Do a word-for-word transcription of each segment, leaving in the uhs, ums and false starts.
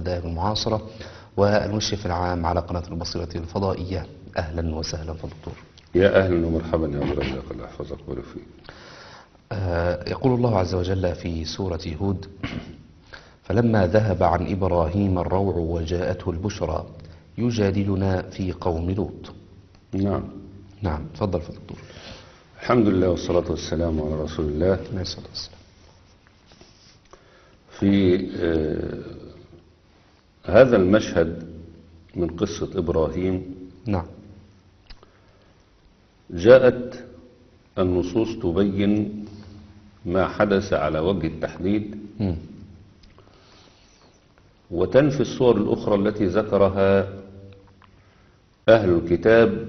والمدائن المعاصرة والمشرف العام على قناة البصيرة الفضائية. أهلا وسهلا فالدكتور. يا أهلا ومرحبا يا عبد الرزاق، الله يحفظك ويبارك فيك. آه يقول الله عز وجل في سورة هود: فلما ذهب عن إبراهيم الروع وجاءته البشرى يجادلنا في قوم لوط. نعم نعم، تفضل فالدكتور. الحمد لله والصلاة والسلام على رسول الله. عليه الصلاة والسلام. في آه هذا المشهد من قصة إبراهيم نعم. جاءت النصوص تبين ما حدث على وجه التحديد مم. وتنفي الصور الأخرى التي ذكرها أهل الكتاب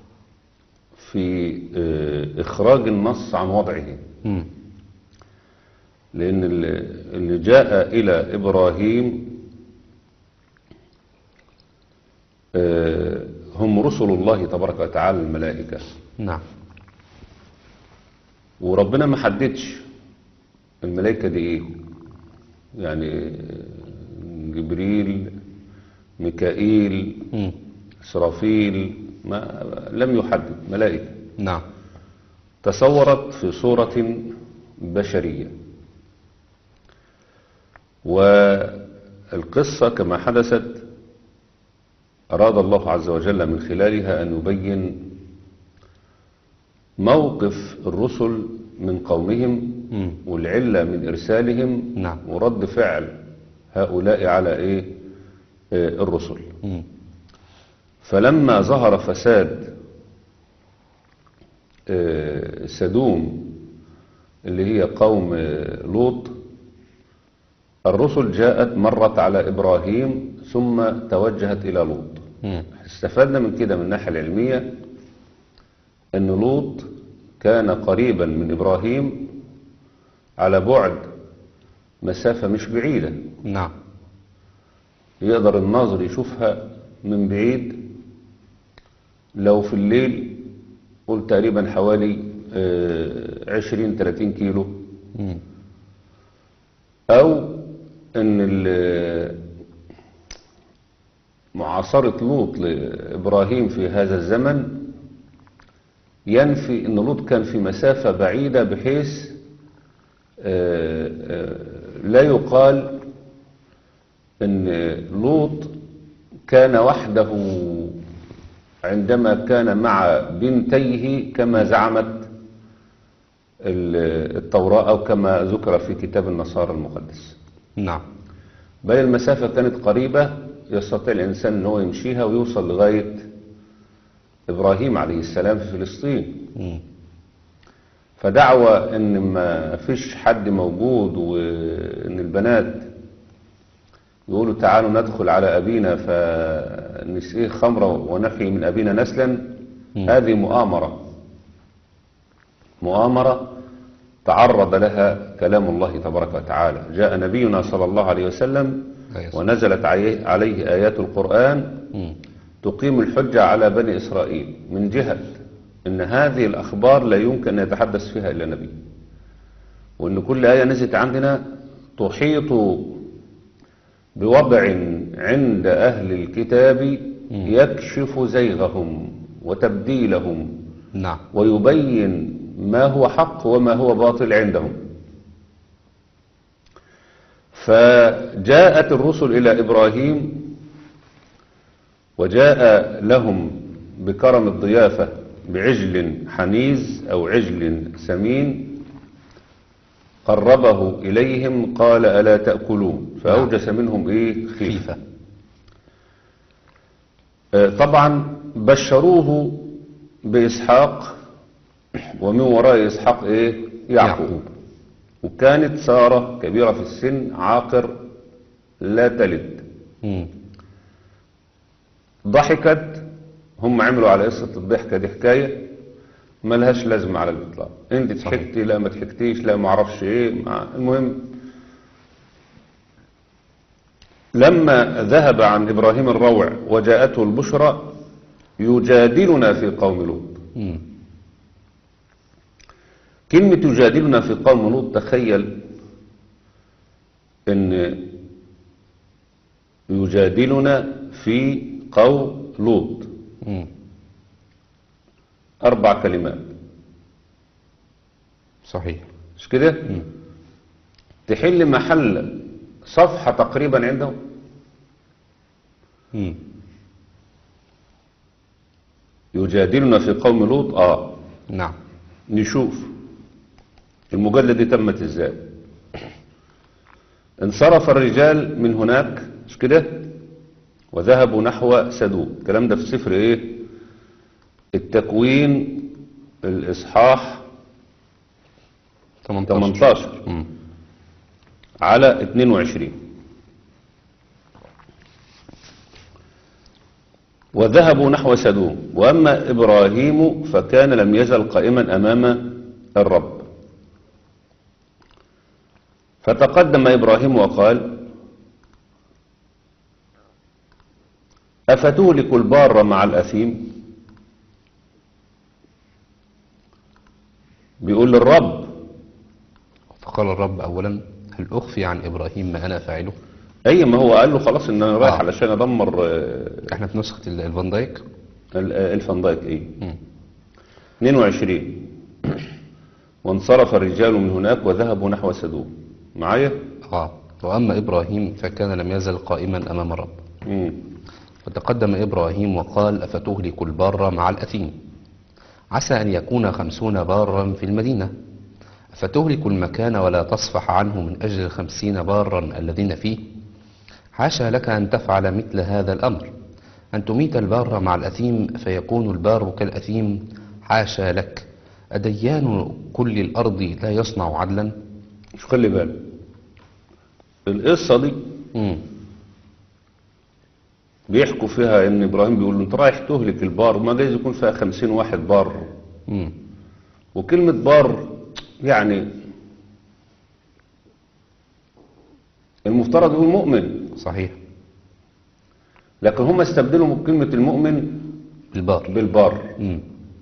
في آه إخراج النص عن وضعه. مم. لأن اللي جاء إلى إبراهيم هم رسل الله تبارك وتعالى الملائكة. نعم. وربنا ما حددش الملائكة دي إيه، يعني جبريل، ميكائيل، مم. إسرافيل، ما لم يحدد ملائكة. نعم. تصورت في صورة بشرية، والقصة كما حدثت أراد الله عز وجل من خلالها أن يبين موقف الرسل من قومهم مم. والعلة من إرسالهم. نعم. ورد فعل هؤلاء على إيه آه الرسل. مم. فلما ظهر فساد آه سدوم اللي هي قوم آه لوط، الرسل جاءت مرت على إبراهيم ثم توجهت إلى لوط. مم. استفدنا من كده من الناحية العلمية أن لوط كان قريبا من إبراهيم على بعد مسافة مش بعيدة، نعم. يقدر الناظر يشوفها من بعيد لو في الليل، قل تقريبا حوالي عشرين ثلاثين كيلو. مم. أو أن معاصرة لوط لإبراهيم في هذا الزمن ينفي أن لوط كان في مسافة بعيدة بحيث لا يقال أن لوط كان وحده عندما كان مع بنتيه كما زعمت التوراة أو كما ذكر في كتاب النصارى المقدس. نعم. بل المسافة كانت قريبة، يستطيع الإنسان أنه يمشيها ويوصل لغاية إبراهيم عليه السلام في فلسطين. مم. فدعوة أن ما فيش حد موجود وأن البنات يقولوا تعالوا ندخل على أبينا فنسقيه خمرة ونحيي من أبينا نسلا، مم. هذه مؤامرة مؤامرة تعرض لها كلام الله تبارك وتعالى. جاء نبينا صلى الله عليه وسلم ونزلت عليه آيات القرآن مم. تقيم الحجة على بني إسرائيل من جهة أن هذه الأخبار لا يمكن أن يتحدث فيها إلا نبي، وأن كل آية نزلت عندنا تحيط بوضع عند أهل الكتاب يكشف زيغهم وتبديلهم. نعم. ويبين ما هو حق وما هو باطل عندهم. فجاءت الرسل إلى إبراهيم وجاء لهم بكرم الضيافة بعجل حنيز أو عجل سمين، قربه إليهم قال ألا تأكلون، فأوجس منهم إيه خيفة. طبعا بشروه بإسحاق، ومن وراء إسحاق إيه يعقوب. وكانت سارة كبيرة في السن عاقر لا تلد. مم. ضحكت، هم عملوا على قصة الضحكة دي حكاية ملهاش لازمة على الإطلاق. انت ضحكتي لا ما ضحكتيش لا ما اعرفش ايه. المهم لما ذهب عن إبراهيم الروع وجاءته البشرى يجادلنا في قوم لوط. مم. كلمة يجادلنا في قوم لوط، تخيل ان يجادلنا في قوم لوط. مم. أربع كلمات، صحيح. مش كده؟ مم. تحل محل صفحة تقريبا عندهم. مم. يجادلنا في قوم لوط. آه نعم. نشوف المجادلة دي تمت ازاي. انصرف الرجال من هناك، مش كده؟ وذهبوا نحو سدوم. الكلام ده في سفر ايه؟ التكوين، الاصحاح ثمانية عشر مم. على اثنين وعشرين. وذهبوا نحو سدوم واما ابراهيم فكان لم يزل قائما امام الرب. فتقدم إبراهيم وقال: أفتهلك البار مع الأثيم؟ بيقول للرب. فقال الرب أولا: هل أخفي عن إبراهيم ما أنا فاعله؟ أي ما هو قال له خلاص إن أنا رايح آه. علشان أدمر. آه، احنا في نسخة ال- الفان دايك. ال- آه، الفان دايك. إيه مم. اثنين وعشرين. وانصرف الرجال من هناك وذهبوا نحو سدوم. معايا؟ آه. وأما إبراهيم فكان لم يزل قائما أمام الرب. مم. فتقدم إبراهيم وقال: أفتهلك البار مع الأثيم؟ عسى أن يكون خمسون بارا في المدينة. أفتهلك المكان ولا تصفح عنه من أجل الخمسين بارا الذين فيه؟ حاشا لك أن تفعل مثل هذا الأمر، أن تميت البار مع الأثيم فيكون البار كالأثيم. حاشا لك. أديان كل الأرض لا يصنع عدلا؟ مش خلي بالك القصة دي مم. بيحكوا فيها ان ابراهيم بيقول له انت رايح تهلك البار، ما جايز يكون فيها خمسين واحد بار. مم. وكلمة بار يعني المفترض يقول مؤمن، صحيح. لكن هم استبدلوا من كلمة المؤمن البار. بالبار مم.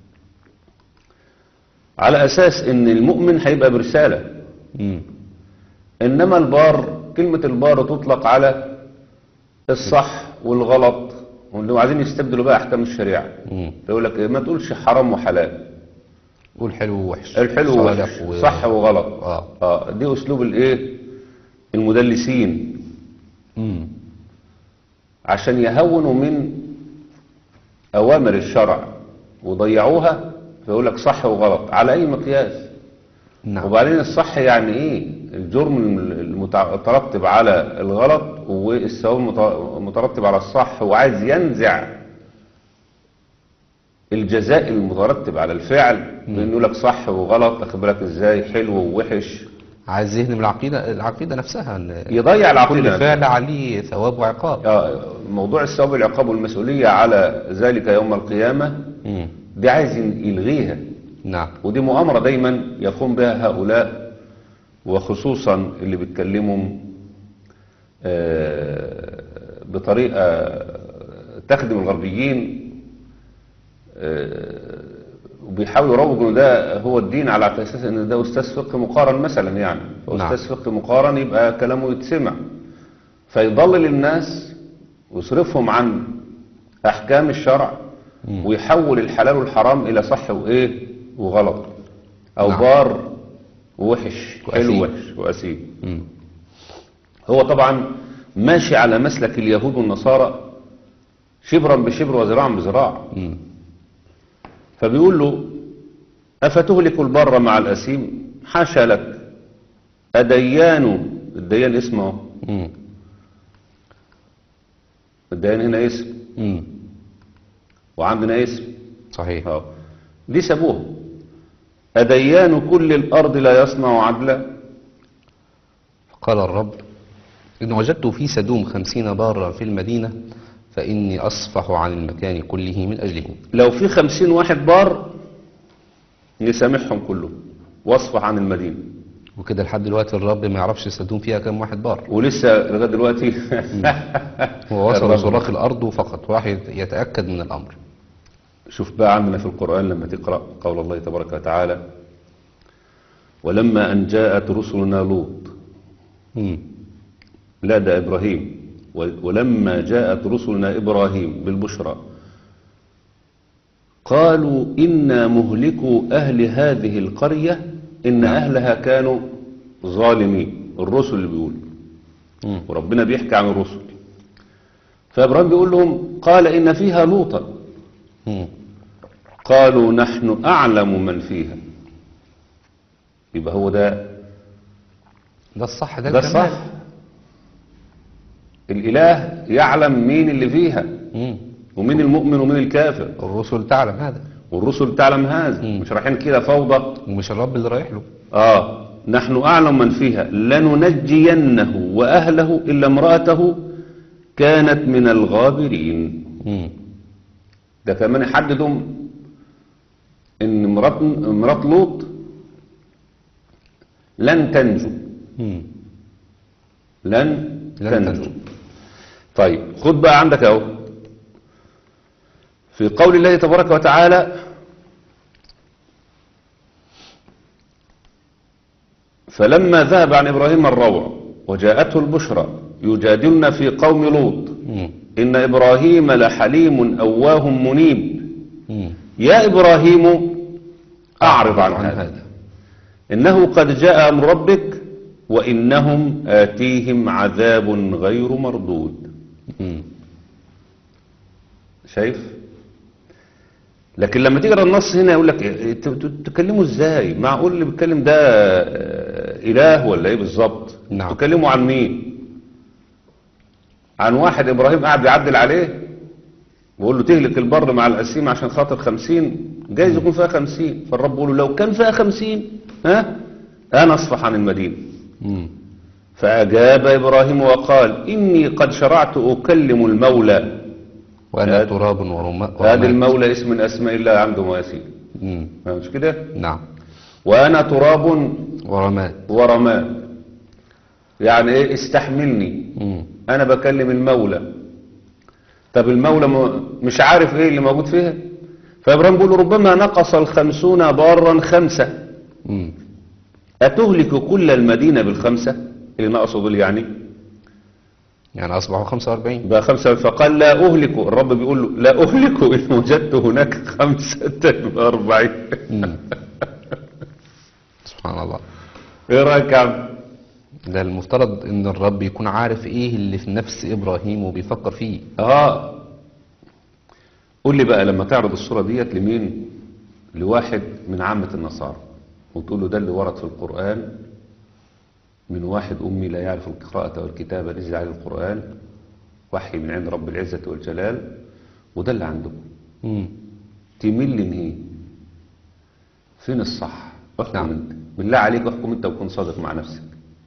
على اساس ان المؤمن هيبقى برسالة، مم. انما البار كلمة البار تطلق على الصح والغلط، واللي عايزين يستبدلوا بقى احكام الشريعة. مم. يقول لك إيه، ما تقولش حرام وحلال، قول حلو ووحش. الحلو صالح وحش، و... صح وغلط. آه. اه دي اسلوب الايه المدلسين مم. عشان يهونوا من اوامر الشرع وضيعوها، فيقول لك صح وغلط على اي مقياس. نعم. وبعدين الصح يعني ايه؟ الجرم المترتب على الغلط والثواب المترتب على الصح، وعايز ينزع الجزاء المترتب على الفعل بانه يقول لك صح وغلط، اخد بالك ازاي، حلو ووحش. عايز يهدم العقيدة العقيدة نفسها، إن يضيع العقيدة كل نفسها. فعل عليه ثواب وعقاب. آه، موضوع الثواب والعقاب والمسؤولية على ذلك يوم القيامة مم. دي عايز يلغيها. نعم. ودي مؤامرة دايما يقوم بها هؤلاء، وخصوصا اللي بيتكلموا آه، بطريقة تخدم الغربيين، آه، وبيحاولوا يروجوا ان ده هو الدين على اساس ان ده استاذ فقه مقارن مثلا. يعني نعم. استاذ فقه مقارن يبقى كلامه يتسمع، فيضلل الناس ويصرفهم عن احكام الشرع، مم. ويحول الحلال والحرام الى صح وايه وغلط، او نعم. بار ووحش، حلو وأثيم. وحش وأسيم. مم. هو طبعا ماشي على مسلك اليهود والنصارى شبرا بشبر وذراعا بذراع. مم. فبيقول له: أفتهلك البر مع الأسيم؟ حاشا لك. أديان، الديان اسمه، مم. الديان هنا اسم مم. وعندنا اسم. صحيح. أهو. دي سابوها. أديان كل الأرض لا يصنع عدلا؟ قال الرب: إن وجدت في سدوم خمسين بارا في المدينة فإني أصفح عن المكان كله من أجلهم. لو في خمسين واحد بار نسامحهم كلهم واصفح عن المدينة. وكده لحد دلوقتي الرب ما يعرفش سدوم فيها كم واحد بار. ولسه لغاية دلوقتي هو وصل الرب. صراخ الأرض فقط وراح يتأكد من الأمر. شوف بقى عندنا في القرآن لما تقرأ قول الله تبارك وتعالى: ولما أن جاءت رسلنا لوط. مم. لا ده إبراهيم. ولما جاءت رسلنا إبراهيم بالبشرى قالوا إنا مهلكوا أهل هذه القرية إن أهلها كانوا ظالمين. الرسل اللي بيقول مم. وربنا بيحكي عن الرسل. فإبراهيم بيقول لهم قال إن فيها لوطا مم. قالوا نحن أعلم من فيها. يبقى هو ده ده الصح، ده ده الكمال. الصح. الإله يعلم مين اللي فيها مم. ومين المؤمن ومين الكافر، الرسل تعلم هذا، والرسل تعلم هذا. مم. مش رايحين كده فوضى. ومش الرب اللي رايح له. آه نحن أعلم من فيها لننجينه وأهله إلا امرأته كانت من الغابرين. مم. ده كمان يحددهم إن مرات مرات لوط لن تنجو. مم. لن, لن تنجو. تنجو. طيب خد بقى عندك اهو في قول الله تبارك وتعالى فلما ذهب عن إبراهيم الروع وجاءته البشرى يجادلنا في قوم لوط مم. إن إبراهيم لحليم أواه منيب مم. يا إبراهيم أعرض عن هذا إنه قد جاء أمر ربك وإنهم آتيهم عذاب غير مردود. مم. شايف؟ لكن لما تقرا النص هنا يقول لك تكلموا ازاي؟ معقول اللي بيتكلم ده اله ولا ايه بالظبط؟ نعم. تكلموا عن مين؟ عن واحد ابراهيم قاعد يعدل عليه ويقول له تهلك البر مع القسيم عشان خاطر خمسين، جايز يكون فيها خمسين، فالرب بيقول له لو كان فيها خمسين ها انا اصفح عن المدينه. مم. فاجاب ابراهيم وقال اني قد شرعت اكلم المولى. وأنا هذا- تراب ورماء. هذا المولى اسم من اسماء الله عنده مواسير، مم. مش كده؟ نعم. وانا تراب ورماد. ورماد، يعني ايه استحملني، مم. انا بكلم المولى. طب المولى م- مش عارف ايه اللي موجود فيها. فابراهيم بيقول له ربما نقص الخمسون بارا خمسة مم. اتهلك كل المدينة بالخمسة اللي نقصوا دول يعني يعني أصبحوا خمسة وأربعين. بقى خمسة. فقال لا اهلك، الرب بيقول له لا اهلك ان وجدت هناك خمسة واربعين. مم. سبحان الله. ايه رايك يا عم؟ ده المفترض ان الرب يكون عارف ايه اللي في نفس ابراهيم وبيفكر فيه. اه قول لي بقى لما تعرض الصورة ديت لمين؟ لواحد من عامة النصارى وتقول له ده اللي ورد في القرآن من واحد أمي لا يعرف القراءة والكتابة نزل عليه القرآن وحي من عند رب العزة والجلال وده اللي عندكم، مم. تميل لمين؟ فين الصح؟ احكم نعم. انت بالله عليك، احكم انت وكن صادق مع نفسك.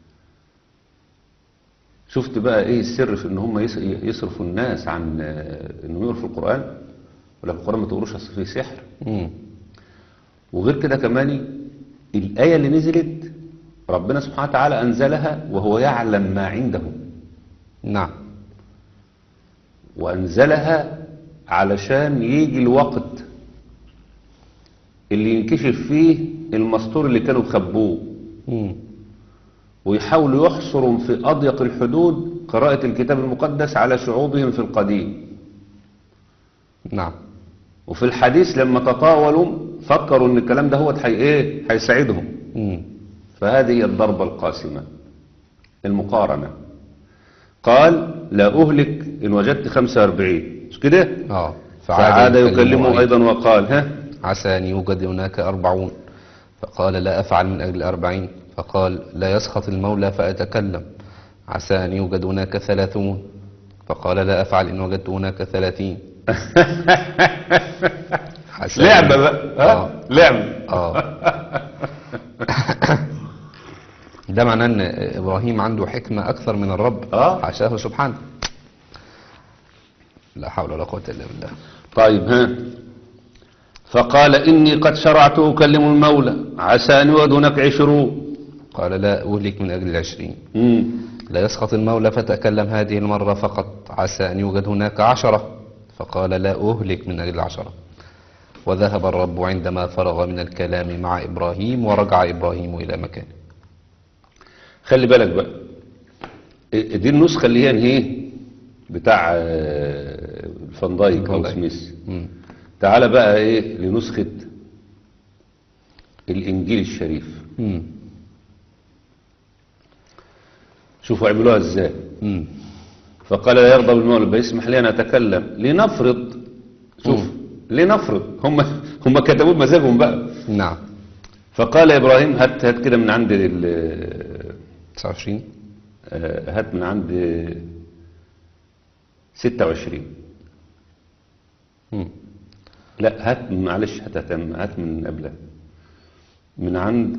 شفت بقى ايه السر في ان هم يس- يصرفوا الناس عن آه، انه يقروا في القرآن؟ ولا في القرآن ما تقروش اصل فيه سحر. مم. وغير كده كمان الآية اللي نزلت ربنا سبحانه وتعالى أنزلها وهو يعلم ما عنده، نعم. وأنزلها علشان يجي الوقت اللي ينكشف فيه المستور اللي كانوا خبوه مم. ويحاولوا يحصروا في أضيق الحدود قراءة الكتاب المقدس على شعوبهم في القديم. نعم. وفي الحديث لما تطاولوا فكروا ان الكلام ده هو حي ايه هيساعدهم. مم. فهذه هي الضربة القاسمة المقارنة. قال لا أهلك إن وجدت خمسة واربعين، مش كده؟ اه فعاد يكلمه أيضا وقال ها عسى أن يوجد هناك أربعون، فقال لا أفعل من أجل أربعين، فقال لا يسخط المولى فأتكلم. عسى أن يوجد هناك ثلاثون، فقال لا أفعل إن وجدت هناك ثلاثين. عسى أن- لعبة بقى ها آه. لعبة. اه ده معناه ان ابراهيم عنده حكمة اكثر من الرب. آه. حاشاه سبحانه. لا حول ولا قوة الا بالله. طيب ها فقال إني قد شرعت أكلم المولى عسى أن يوجد هناك عشرون. قال لا أهلك من أجل العشرين. مم. لا يسخط المولى فتكلم هذه المرة فقط. عسى أن يوجد هناك عشرة، فقال لا أهلك من أجل العشرة. وذهب الرب عندما فرغ من الكلام مع إبراهيم ورجع إبراهيم إلى مكانه. خلي بالك بقى دي النسخة اللي هي ايه بتاع آه، فان دايك او فان دايك. سميث. مم. تعال بقى ايه لنسخة الانجيل الشريف. مم. شوفوا عملوها ازاي. مم. فقال لا يغضب المولى بيسمح لي ان اتكلم لنفرض. شوف مم. لنفرض هم هم كتبوا بمزاجهم بقى. نعم. فقال ابراهيم هات هات كده من عند ال- تسعة وعشرين. آه، هات من عند ستة وعشرين. مم. لا هات معلش هات هات هات من قبلها من عند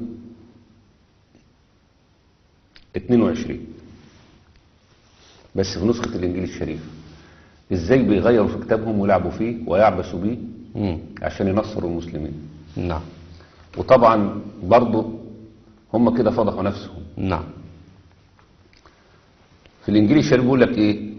اتنين وعشرين بس في نسخة الانجيل الشريف. ازاي بيغيروا في كتابهم ويلعبوا فيه ويعبثوا بيه مم. عشان ينصروا المسلمين. نعم. وطبعا برضو هم كده فضحوا نفسهم. نعم. في الانجيل الشريف بيقول لك ايه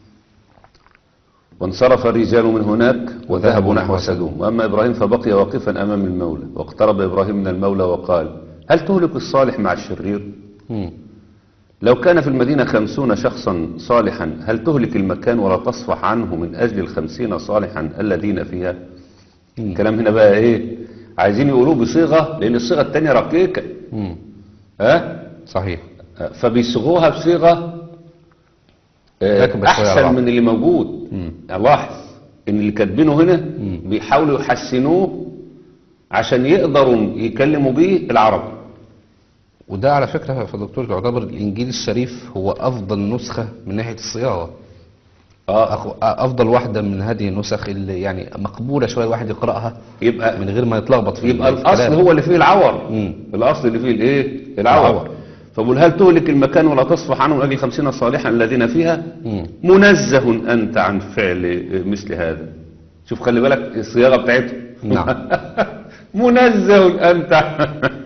وانصرف الرجال من هناك وذهبوا نحو سدوم واما ابراهيم فبقي واقفا امام المولى واقترب ابراهيم من المولى وقال هل تهلك الصالح مع الشرير؟ مم. لو كان في المدينة خمسون شخصا صالحا هل تهلك المكان ولا تصفح عنه من أجل الخمسين صالحا الذين فيها؟ مم. الكلام هنا بقى إيه عايزين يقولوه بصيغة لأن الصيغة التانية رقيقة. مم. ها؟ صحيح. فبيصيغوها بصيغة آه، راكبة شوية على أحسن بعض. من اللي موجود. مم. يعني لاحظ إن اللي كاتبينه هنا مم. بيحاولوا يحسنوه عشان يقدروا يكلموا بيه العرب. وده على فكرة يا دكتور يعتبر الإنجيل الشريف هو أفضل نسخة من ناحية الصياغة. اه أخ- أفضل واحدة من هذه النسخ اللي يعني مقبولة شوية الواحد يقرأها يبقى من غير ما يتلخبط في يبقى الكلام. الاصل هو اللي فيه العور. مم. الاصل اللي فيه الايه العور. العور. فبقول هل تهلك المكان ولا تصفح عنه من اجل خمسين صالحا الذين فيها؟ مم. منزه انت عن فعل مثل هذا. شوف خلي بالك الصياغه بتاعته. نعم. منزه انت.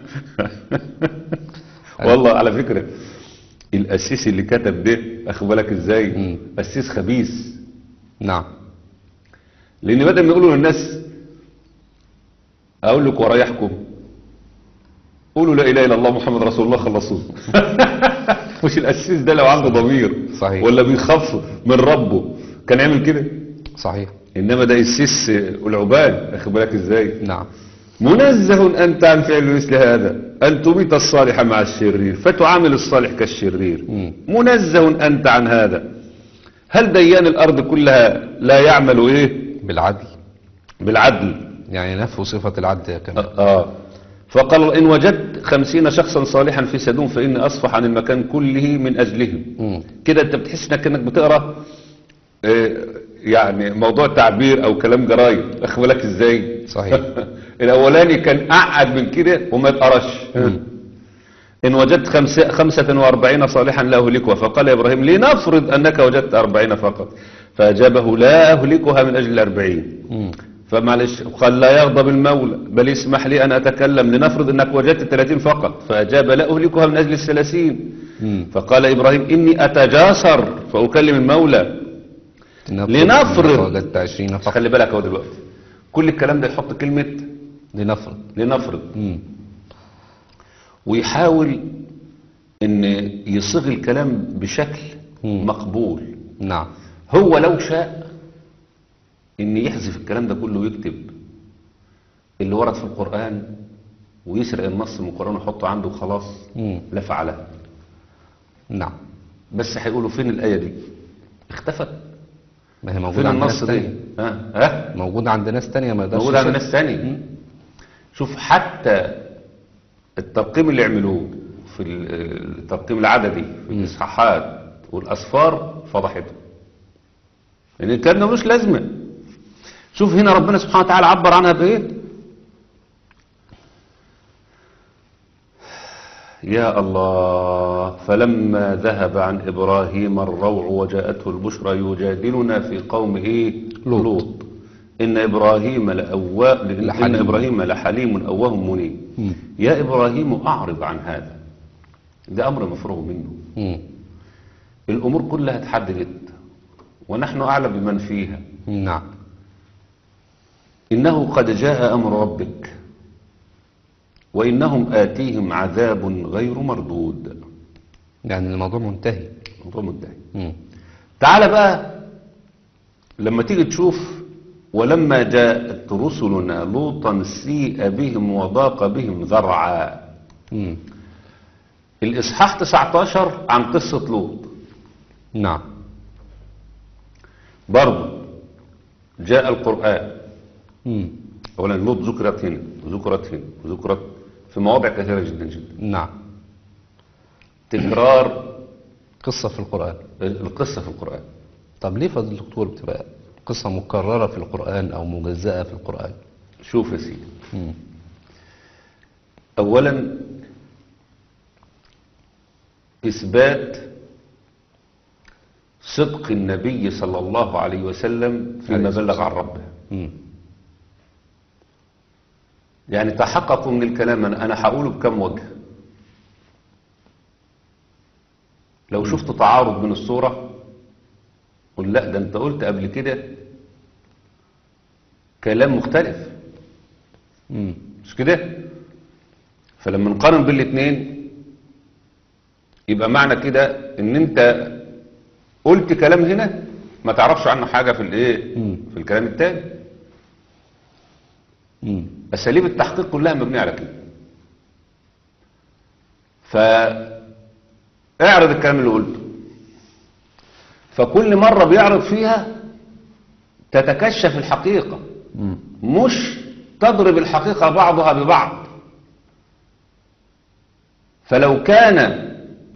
والله على فكره القسيس اللي كتب ده اخد بالك ازاي مم. قسيس خبيث. نعم. لان بدل ما يقولوا للناس اقول لك ورا يحكم قولوا لا اله الا الله محمد رسول الله خلصوه. مش القسيس ده لو عنده ضمير صحيح. ولا بيخاف من ربه كان يعمل كده. صحيح. انما ده قسيس العباد اخد بالك ازاي. نعم. منزه انت عن فعل مثل هذا ان تميت الصالح مع الشرير فتعامل الصالح كالشرير. مم. منزه انت عن هذا. هل ديان الارض كلها لا يعمل ايه بالعدل. بالعدل؟ يعني نفوا صفة العدل كمان. آه. آه. فقال إن وجدت خمسين شخصا صالحا في سدوم فإني أصفح عن المكان كله من أجلهم. مم. كده أنت بتحس إنك إنك بتقرأ آه، يعني موضوع تعبير أو كلام جرايد أخد بالك إزاي. صحيح. الأولاني كان أعقد من كده وما يتقرش. مم. إن وجدت خمسة, خمسة وأربعين صالحا لا أهلكها فقال إبراهيم لنفرض أنك وجدت أربعين فقط فأجابه لا أهلكها من أجل الأربعين. مم. فمعلش قال لا يغضب المولى بل يسمح لي أن أتكلم لنفرض أنك وجدت الثلاثين فقط فأجاب لا أهلكها من أجل الثلاثين. مم. فقال إبراهيم إني أتجاسر فأكلم المولى لنفرض. وجدت عشرين فقط. خلي بالك هو دلوقتي كل الكلام ده يحط كلمة لنفرض. لنفرض مم. ويحاول أن يصيغ الكلام بشكل مم. مقبول. نعم. هو لو شاء ان يحذف الكلام ده كله ويكتب اللي ورد في القرآن ويسرق النص من القرآن ويحطه عنده وخلاص مم. لفعله. نعم. بس هيقولوا فين الآية دي اختفت. ما هي موجودة فين عند النص ناس دي تانية. ها ها موجودة عند ناس تانية ما يقدرش موجود عند يشيل. ناس تاني. شوف حتى الترقيم اللي عملوه في الترقيم العددي في مم. الإصحاحات والأسفار فضحته لأن الكلام ده ملوش لازمة. شوف هنا ربنا سبحانه وتعالى عبر عنها بإيه. يا الله فلما ذهب عن إبراهيم الروع وجاءته البشرى يجادلنا في قوم إيه لوط. لوط إن إبراهيم لأواه إن لحليم. إبراهيم لحليم أواه منيب. مم. يا إبراهيم أعرض عن هذا. ده أمر مفروغ منه. مم. الأمور كلها اتحددت ونحن أعلم بمن فيها. نعم. إنه قد جاء أمر ربك وإنهم آتيهم عذاب غير مردود. يعني الموضوع منتهي. موضوع منتهي. مم. تعال بقى لما تيجي تشوف ولما جاءت رسلنا لوطا سيء بهم وضاق بهم ذرعا. مم. الإصحاح تسعة عشر عن قصة لوط، نعم. برضه جاء القرآن. مم. أولا لوط ذكرت هنا وذكرت هنا وذكرت في مواضع كثيرة جدا جدا. نعم. تكرار قصة في القرآن. القصة في القرآن. طب ليه فضل الدكتور بتبقى قصة مكررة في القرآن أو مجزأة في القرآن؟ شوف يا سيدي، مم. أولا إثبات صدق النبي صلى الله عليه وسلم فيما بلغ عن ربه. مم. يعني تحققوا من الكلام، أنا أنا هقوله بكم وجه. لو شفت تعارض من الصورة قل لا، ده أنت قلت قبل كده كلام مختلف، مم. مش كده؟ فلما نقارن بين الاثنين يبقى معنى كده ان انت قلت كلام هنا ما تعرفش عنه حاجة في الايه، مم. في الكلام التاني. مم. اساليب التحقيق كلها مبنية على كده. فاعرض الكلام اللي قلته، فكل مرة بيعرض فيها تتكشف الحقيقة، مم. مش تضرب الحقيقة بعضها ببعض. فلو كان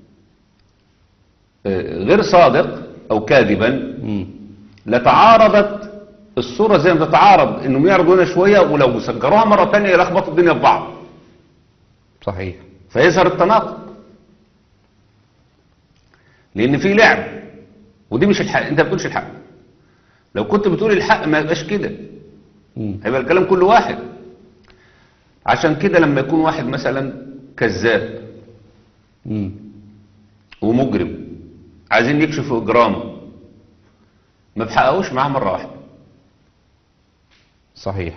غير صادق أو كاذبا مم. لتعارضت الصورة زي ما تتعارض، انهم يعرضوا هنا شوية ولو سجروها مرة تانية يلخبطوا الدنيا في بعض، صحيح. فيظهر التناقض. لأن في لعب، ودي مش الحق. انت ما بتقولش الحق. لو كنت بتقول الحق ما يبقاش كده، مم. هيبقى الكلام كله واحد. عشان كده لما يكون واحد مثلا كذاب مم. ومجرم عايزين يكشفوا اجرامه، ما بحققوش معاه مرة واحدة، صحيح.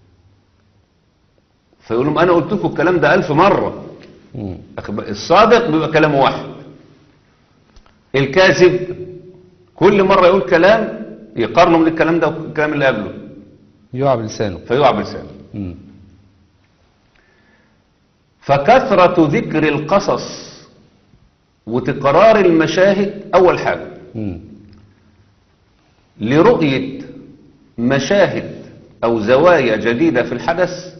فيقول لهم انا قلت لكم الكلام ده ألف مرة. مم. الصادق بيبقى كلامه واحد، الكاذب كل مرة يقول كلام يقارنه من الكلام ده والكلام اللي قبله يقع بلسانه. فيقع بلسانه. مم. فكثرة ذكر القصص وتكرار المشاهد أول حاجة مم. لرؤية مشاهد أو زوايا جديدة في الحدث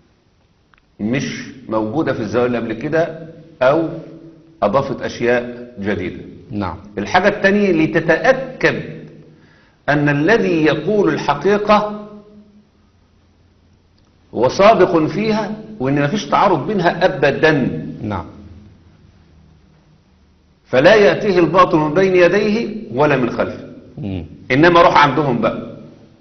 مش موجودة في الزوايا اللي قبل كده، أو أضافت أشياء جديدة. نعم. الحاجة الثانية لتتأكد أن الذي يقول الحقيقة هو صادق فيها، وإن ما فيش تعارض بينها أبدا. نعم. فلا يأتيه الباطل من بين يديه ولا من خلفه. مم. إنما روح عندهم بقى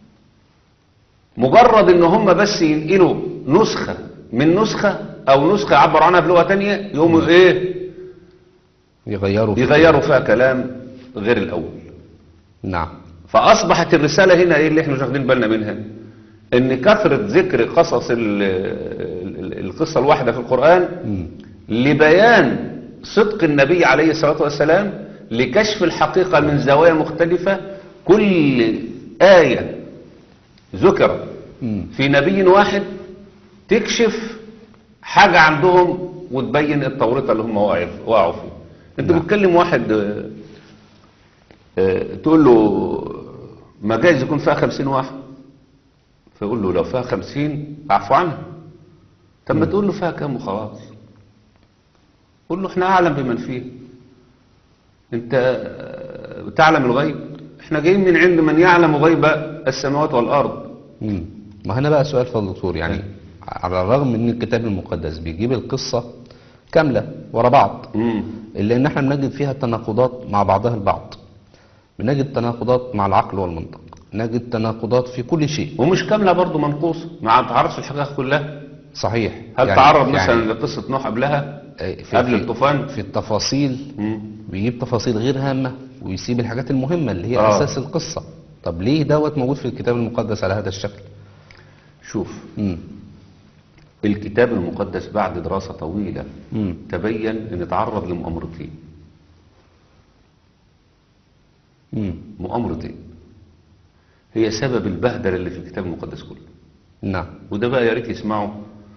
مجرد إن هم بس ينقلوا نسخة من نسخة أو نسخة عبر عنها بلغة تانية يقوموا إيه يغيروا فيه. يغيروا فيها كلام غير الأول. نعم. فأصبحت الرسالة هنا إيه اللي إحنا مش واخدين بالنا منها؟ إن كثرة ذكر قصص ال- ال- القصة الواحدة في القرآن مم. لبيان صدق النبي عليه الصلاة والسلام، لكشف الحقيقة من زوايا مختلفة. كل آية ذكرت مم. في نبي واحد تكشف حاجة عندهم وتبين التورطة اللي هم واقعوا واقعوا فيه. انت نعم. بتكلم واحد آه، آه، تقول له ما جايز يكون فيها خمسين واحد، فيقول له لو فيها خمسين اعفو عنها. طب ما تقول له فيها كام وخلاص، قول له احنا اعلم بمن فيه، انت آه، تعلم الغيب، احنا جايين من عند من يعلم غيب السماوات والارض. مم. ما هنا بقى سؤال فضل دكتور، يعني على الرغم ان الكتاب المقدس بيجيب القصة كاملة ورا بعض، مم. إلا ان احنا بنجد فيها تناقضات مع بعضها البعض، بنجد تناقضات مع العقل والمنطق، نجد تناقضات في كل شيء. ومش كاملة برضو، منقوصة، ما تعرضش الحقيقة كلها. صحيح. هل يعني تعرض يعني مثلا لقصة نوح قبلها في قبل في الطوفان؟ في التفاصيل مم. بيجيب تفاصيل غير هامة ويسيب الحاجات المهمة اللي هي آه. أساس القصة. طب ليه دوت موجود في الكتاب المقدس على هذا الشكل؟ شوف، مم. الكتاب المقدس بعد دراسة طويلة مم. تبين ان تعرض لمؤامرتين. مم. مؤامرتين هي سبب البهدلة اللي في الكتاب المقدس كله. نعم. وده بقى يا ريت يسمعوا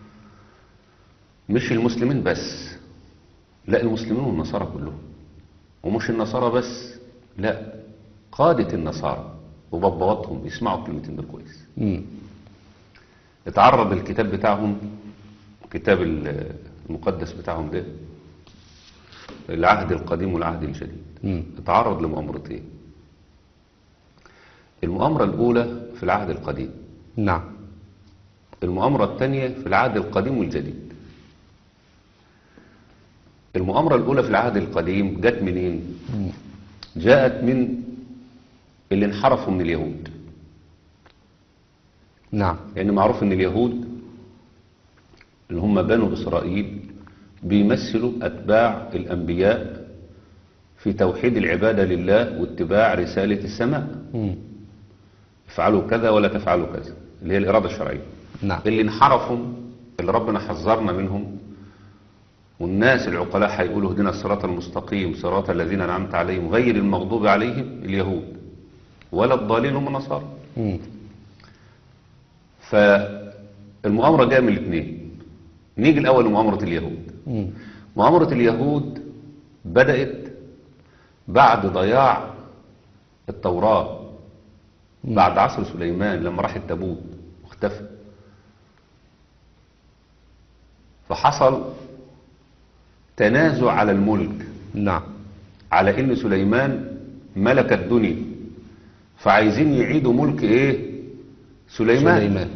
مش المسلمين بس، لا المسلمين والنصارى كلهم، ومش النصارى بس، لا قادة النصارى وبابواتهم يسمعوا الكلمتين دول كويس. مم. اتعرض الكتاب بتاعهم، الكتاب المقدس بتاعهم ده، العهد القديم والعهد الجديد، مم. اتعرض لمؤامرتين. المؤامرة الأولى في العهد القديم، نعم. المؤامرة الثانية في العهد القديم والجديد. المؤامرة الأولى في العهد القديم جت منين؟ مم. جاءت من اللي انحرفوا من اليهود. نعم. يعني معروف ان اليهود اللي هم بنو إسرائيل بيمثلوا أتباع الأنبياء في توحيد العبادة لله واتباع رسالة السماء. مم. افعلوا كذا ولا تفعلوا كذا، اللي هي الإرادة الشرعية. نعم. اللي انحرفوا اللي ربنا حذرنا منهم، والناس العقلاء هيقولوا اهدنا الصراط المستقيم صراط الذين أنعمت عليهم غير المغضوب عليهم اليهود ولا الضالين هم النصارى. مم. فالمؤامرة جاء من الاثنين. نيجي الأول لمؤامرة اليهود. مم. مؤامرة اليهود بدأت بعد ضياع التوراة، بعد عصر سليمان لما راح التابوت واختفى، فحصل تنازع على الملك، نعم. على ان سليمان ملك الدنيا، فعايزين يعيدوا ملك ايه؟ سليمان, سليمان.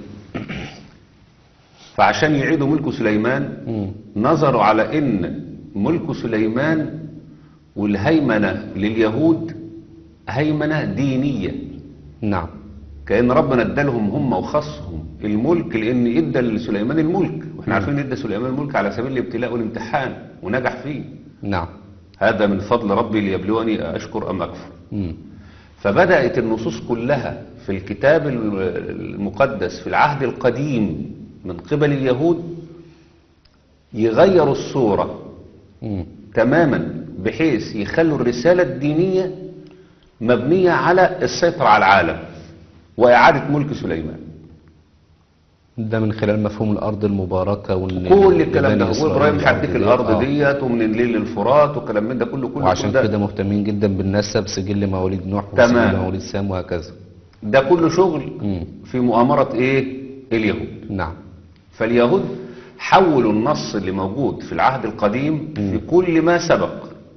فعشان يعيدوا ملك سليمان مم. نظروا على ان ملك سليمان والهيمنة لليهود هيمنة دينية. نعم. كأن ربنا ادالهم هم وخصهم الملك، لان ادى لسليمان الملك، واحنا عارفين ادى سليمان الملك على سبيل الابتلاء والامتحان ونجح فيه. نعم. هذا من فضل ربي ليبلوني أشكر أم أكفر. مم. فبدأت النصوص كلها في الكتاب المقدس في العهد القديم من قبل اليهود يغيروا الصورة مم. تماما، بحيث يخلوا الرسالة الدينية مبنية على السيطرة على العالم وإعادة ملك سليمان. ده من خلال مفهوم الأرض المباركة وإن كل الكلام ده، بني إسرائيل وإبراهيم حدك ديت. الأرض آه. ديت، ومن النيل للفرات وكلام من ده كله كله وعشان كل ده. كده مهتمين جدا بالنسب، سجل مواليد نوح تمام. وسجل مواليد سام وهكذا. ده كله شغل مم. في مؤامرة إيه؟ اليهود. نعم. فاليهود حولوا النص اللي موجود في العهد القديم في كل ما سبق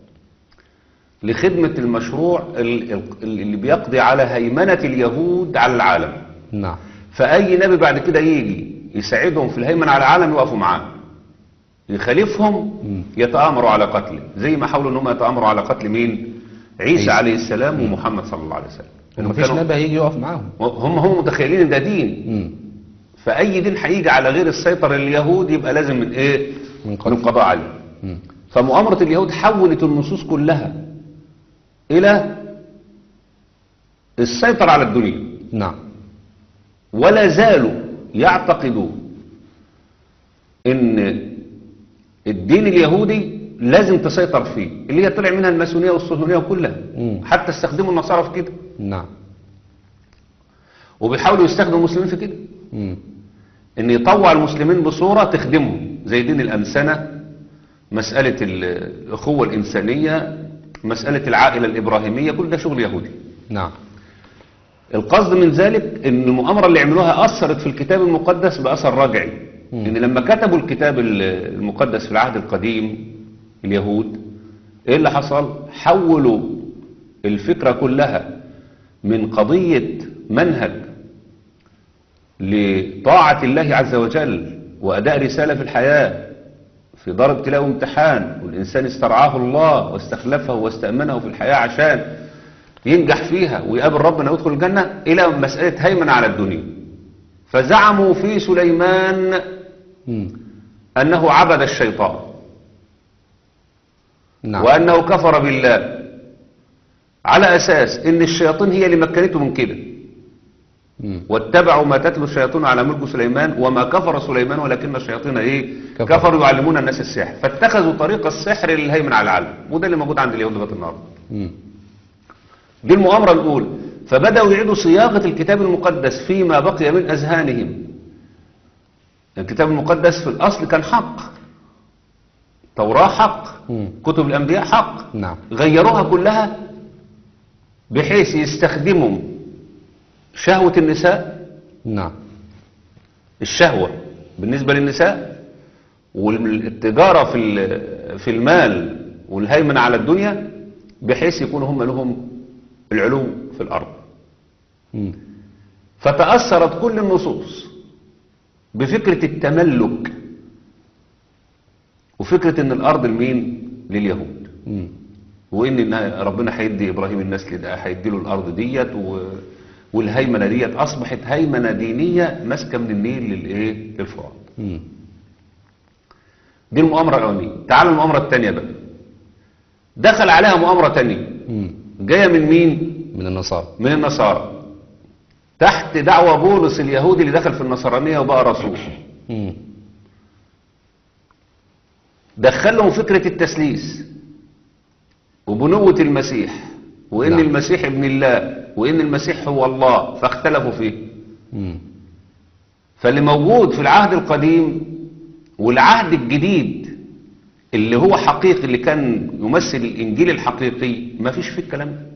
لخدمة المشروع ال- ال- اللي بيقضي على هيمنة اليهود على العالم. نعم. فأي نبي بعد كده يجي يساعدهم في الهيمنة على العالم يقفوا معاه، يخالفهم يتآمروا على قتله، زي ما حاولوا انهم يتآمروا على قتل مين؟ عيسى عيسى. عليه السلام ومحمد صلى الله عليه وسلم. لأنهم ومفيش كانوا- نبي هيجي يقف معاهم. هم هم متخيلين ان ده دين، مم. فأي دين هيجي على غير السيطرة لليهود يبقى لازم من ايه؟ من قتل. من قضاء عليه. مم. فمؤامرة اليهود حولت النصوص كلها إلى السيطرة على الدنيا، نعم. ولا زالوا يعتقدوا ان الدين اليهودي لازم تسيطر فيه، اللي هي طلع منها الماسونية والصهيونية كلها. مم. حتى استخدموا النصارى في كده، نعم. وبيحاولوا يستخدموا المسلمين في كده، مم. ان يطوع المسلمين بصورة تخدمهم، زي دين الأنسنة، مسألة الأخوة الإنسانية، مسألة العائلة الإبراهيمية، كل ده شغل يهودي. نعم. القصد من ذلك ان المؤامرة اللي عملوها أثرت في الكتاب المقدس بأثر رجعي. مم. ان لما كتبوا الكتاب المقدس في العهد القديم اليهود، ايه اللي حصل؟ حولوا الفكرة كلها من قضية منهج لطاعة الله عز وجل وأداء رسالة في الحياة في دار ابتلاء وامتحان، والإنسان استرعاه الله واستخلفه واستأمنه في الحياة عشان ينجح فيها ويقابل ربنا ويدخل الجنة، إلى مسألة هيمنة على الدنيا. فزعموا في سليمان مم. أنه عبد الشيطان، نعم. وأنه كفر بالله، على أساس أن الشياطين هي اللي مكنته من كده. مم. واتبعوا ما تتلو الشياطين على ملك سليمان وما كفر سليمان ولكن الشياطين ايه؟ كفر. كفروا يعلمون الناس السحر، فاتخذوا طريق السحر للهيمن على العالم، وده اللي موجود عند اليهود لغايه النهارده. مم. دي المؤامره الاولى. فبدأوا يعيدوا صياغة الكتاب المقدس فيما بقي من أذهانهم. الكتاب المقدس في الأصل كان حق، توراة حق، مم. كتب الأنبياء حق، نعم. غيروها كلها بحيث يستخدموا شهوة النساء، نعم. الشهوة بالنسبة للنساء، والتجارة في ال- في المال والهيمنة على الدنيا، بحيث يكونوا هم لهم العلو في الأرض. مم. فتأثرت كل النصوص بفكرة التملك وفكرة ان الأرض لمين؟ لليهود. مم. وان ربنا هيدي إبراهيم النسل ده، هيدي له الأرض ديت و... والهيمنة ديت أصبحت هيمنة دينية ماسكة من النيل للإيه؟ للفرات. مم. دي المؤامرة الأولانية. تعالوا المؤامرة الثانية بقى. دخل عليها مؤامرة ثانية مم. جاية من مين؟ من النصارى. من النصارى، تحت دعوة بولس اليهودي اللي دخل في النصرانية وبقى رسول. مم. دخلهم فكرة التسليس وبنوة المسيح، وإن نعم. المسيح ابن الله، وإن المسيح هو الله، فاختلفوا فيه. مم. فاللي موجود في العهد القديم والعهد الجديد اللي هو حقيقي، اللي كان يمثل الإنجيل الحقيقي، ما فيش فيه الكلام ده.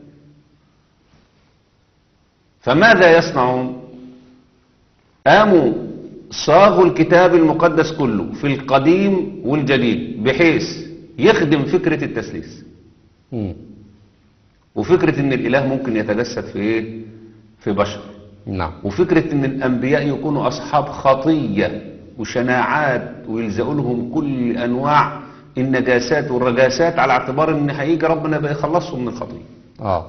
فماذا يصنعون؟ قاموا صاغوا الكتاب المقدس كله في القديم والجديد بحيث يخدم فكرة التسليس مم. وفكرة ان الاله ممكن يتجسد في ايه؟ في بشر، نعم. وفكرة ان الانبياء يكونوا اصحاب خطية وشناعات ويلزقوا لهم كل انواع النجاسات والرجاسات، على اعتبار ان هيجي ربنا بقى يخلصهم من الخطية. اه.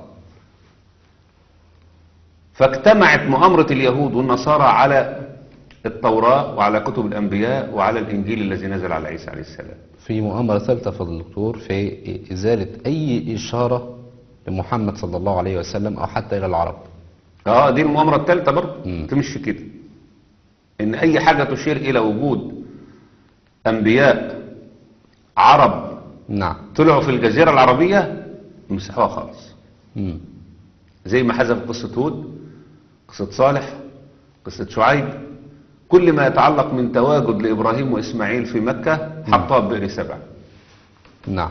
فاجتمعت مؤامرة اليهود والنصارى على التوراة وعلى كتب الانبياء وعلى الانجيل الذي نزل على عيسى عليه السلام. في مؤامرة ثالثة فضل الدكتور، في إزالة أي إشارة لمحمد صلى الله عليه وسلم أو حتى إلى العرب. اه، دي المؤامرة الثالثة برضه مم. تمشي كده، ان اي حاجة تشير الى وجود انبياء عرب نعم. طلعوا في الجزيرة العربية مسحوها خالص، مم. زي ما حذف قصة هود، قصة صالح، قصة شعيب، كل ما يتعلق من تواجد لإبراهيم وإسماعيل في مكة حطها ببئر سبع. نعم.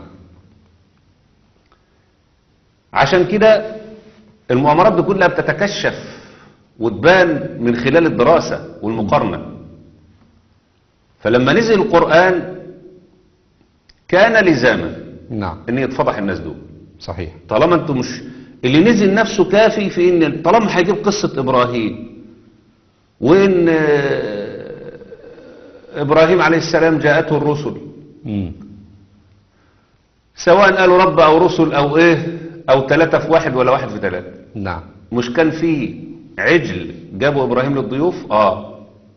عشان كده المؤامرات دي كلها بتتكشف وتبان من خلال الدراسة والمقارنة. فلما نزل القرآن كان لزاما نعم. ان يتفضح الناس دول. صحيح. طالما انتم مش اللي نزل نفسه كافي في ان طالما هيجيب قصة ابراهيم وان آه، ابراهيم عليه السلام جاءته الرسل، مم. سواء قالوا رب او رسل او ايه او ثلاثة في واحد ولا واحد في ثلاثة، نعم. مش كان في عجل جابوا ابراهيم للضيوف؟ اه.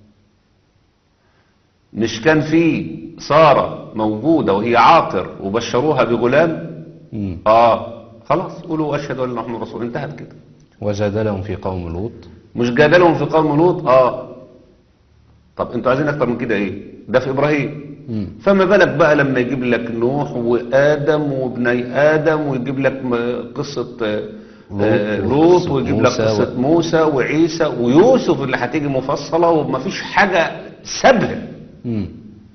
مش كان في سارة موجودة وهي عاقر وبشروها بغلام؟ مم. اه. خلاص قولوا اشهد ان محمد رسول، انتهت كده. وجادلهم في قوم لوط. مش جادلهم في قوم لوط؟ اه. طب انتوا عايزين اكتر من كده ايه؟ ده في ابراهيم. مم. فما بالك بقى لما يجيب لك نوح وادم وابني ادم، ويجيب لك م- قصة آه، آه، لوط لوط، وقصة ويجيب لك موسى قصة و- موسى وعيسى ويوسف اللي هتيجي مفصلة، ومفيش حاجة سابها. مم.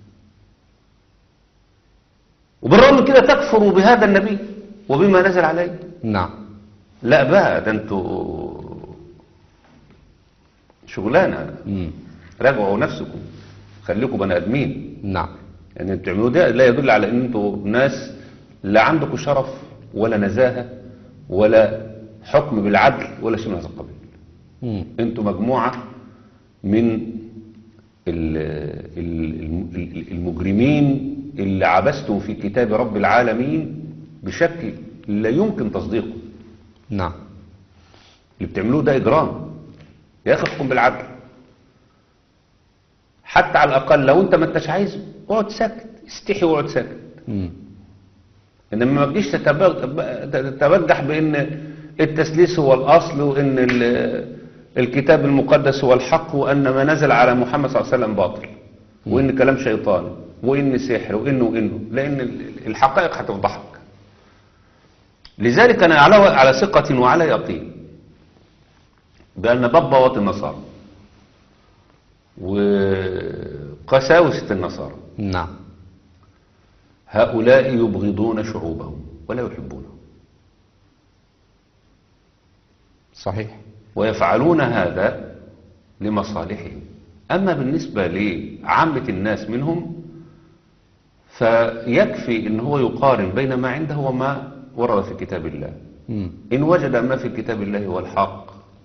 وبالرغم من كده تكفروا بهذا النبي وبما نزل عليه. نعم. لا بقى، ده انتوا شغلانة. مم. راجعوا نفسكم، خليكم بني ادمين. نعم. يعني انتوا بتعملوه ده لا يدل على ان انتوا ناس لا عندكم شرف ولا نزاهة ولا حكم بالعدل ولا شيء من هذا القبيل. مم. انتوا مجموعة من ال- ال- ال- المجرمين اللي عبثتم في كتاب رب العالمين بشكل لا يمكن تصديقه. نعم. اللي بتعملوه ده إجرام. يا أخي احكم بالعدل، حتى على الأقل لو أنت ما انتش عايزه اقعد ساكت، استحي واقعد ساكت. مم. إنما ما تجيش تتبج- تتبجح بأن التسليس هو الأصل، وأن ال- الكتاب المقدس هو الحق، وأن ما نزل على محمد صلى الله عليه وسلم باطل، وأن كلام شيطان، وأن سحر، وإنه وإنه، لأن ال- الحقائق هتفضحك. لذلك أنا على على ثقة وعلى يقين بأن ببوات النصارى وقساوسة النصارى نعم. هؤلاء يبغضون شعوبهم ولا يحبونهم، صحيح. ويفعلون هذا لمصالحهم. أما بالنسبة لعامة الناس منهم فيكفي ان هو يقارن بين ما عنده وما ورد في كتاب الله. مم. إن وجد ما في كتاب الله هو الحق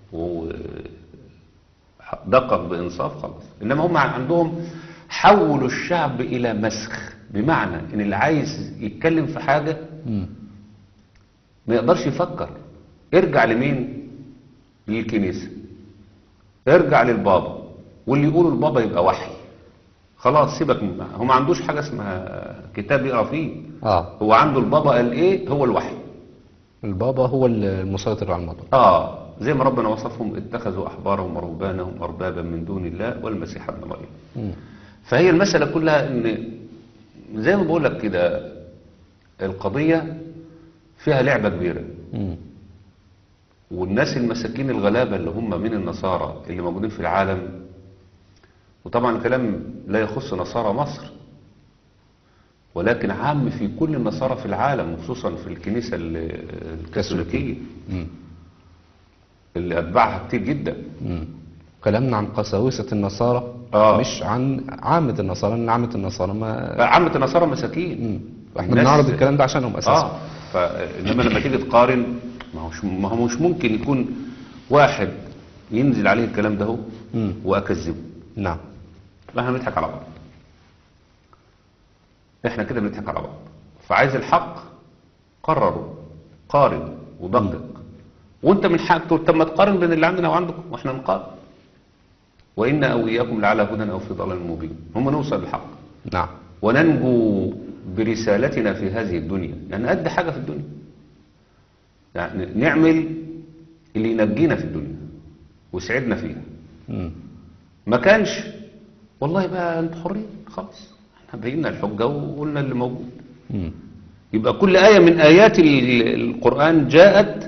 ودقق بإنصاف خلاص. إنما هم عندهم حولوا الشعب إلى مسخ، بمعنى إن اللي عايز يتكلم في حاجة مم. ما يقدرش يفكر. ارجع لمين؟ للكنيسة، ارجع للبابا، واللي يقولوا البابا يبقى وحي. خلاص سيبك من هو ما عندوش حاجة اسمها كتاب يقرأ فيه. آه. هو عنده البابا قال ايه هو الوحي. البابا هو المسيطر على الموضوع. اه زي ما ربنا وصفهم، اتخذوا احبارهم ورهبانهم اربابا من دون الله والمسيح ابن مريم. فهي المسألة كلها ان زي ما بقول لك كده القضية فيها لعبة كبيرة. مم. والناس المساكين الغلابة اللي هم من النصارى اللي موجودين في العالم، وطبعا الكلام لا يخص نصارى مصر ولكن عام في كل النصارى في العالم، وخصوصا في الكنيسة الكاثوليكية اللي أتباعها كتير جدا. مم. كلامنا عن قساوسة النصارى آه. مش عن عامة النصارى، لأن عامة النصارى ما عامة النصارى مساكين. مم. احنا بنعرض الكلام ده عشانهم أساسا. اه فإنما لما تيجي تقارن ما هوش ما هو مش ممكن يكون واحد ينزل عليه الكلام ده هو وأكذبه. نعم. احنا بنضحك على بعض، احنا كده بنضحك على بعض. فعايز الحق قرروا، قارن ودقق. وانت من حقك طب ما تقارن بين اللي عندنا وعندكم واحنا نقارن. وإن أو إياكم لعلى هدى أو في ضلال مبين. هم نوصل للحق. نعم. وننجو برسالتنا في هذه الدنيا، يعني قد حاجة في الدنيا، يعني نعمل اللي ينجينا في الدنيا ويسعدنا فيها. مم. ما كانش والله بقى انتوا حرين خلاص، احنا بينا الحجة وقلنا اللي موجود. مم. يبقى كل آية من آيات القرآن جاءت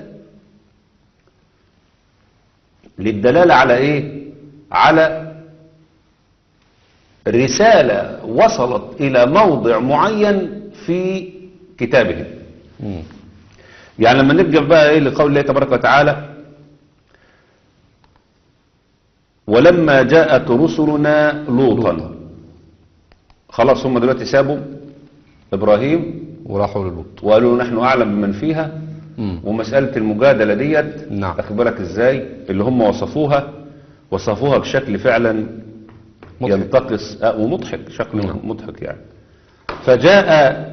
للدلالة على ايه؟ على رسالة وصلت إلى موضع معين في كتابه. مم. يعني لما نرجع بقى ايه لقول الله تبارك وتعالى ولما جاءت رسلنا لوطا، خلاص هم دلوقتي سابوا إبراهيم وراحوا للوط وقالوا نحن أعلم بمن فيها. مم. ومسألة المجادلة ديت نعم. أخبرك إزاي اللي هم وصفوها وصفوها بشكل فعلا مضحك. ينتقص آه ومضحك، شكل نعم. مضحك يعني. فجاء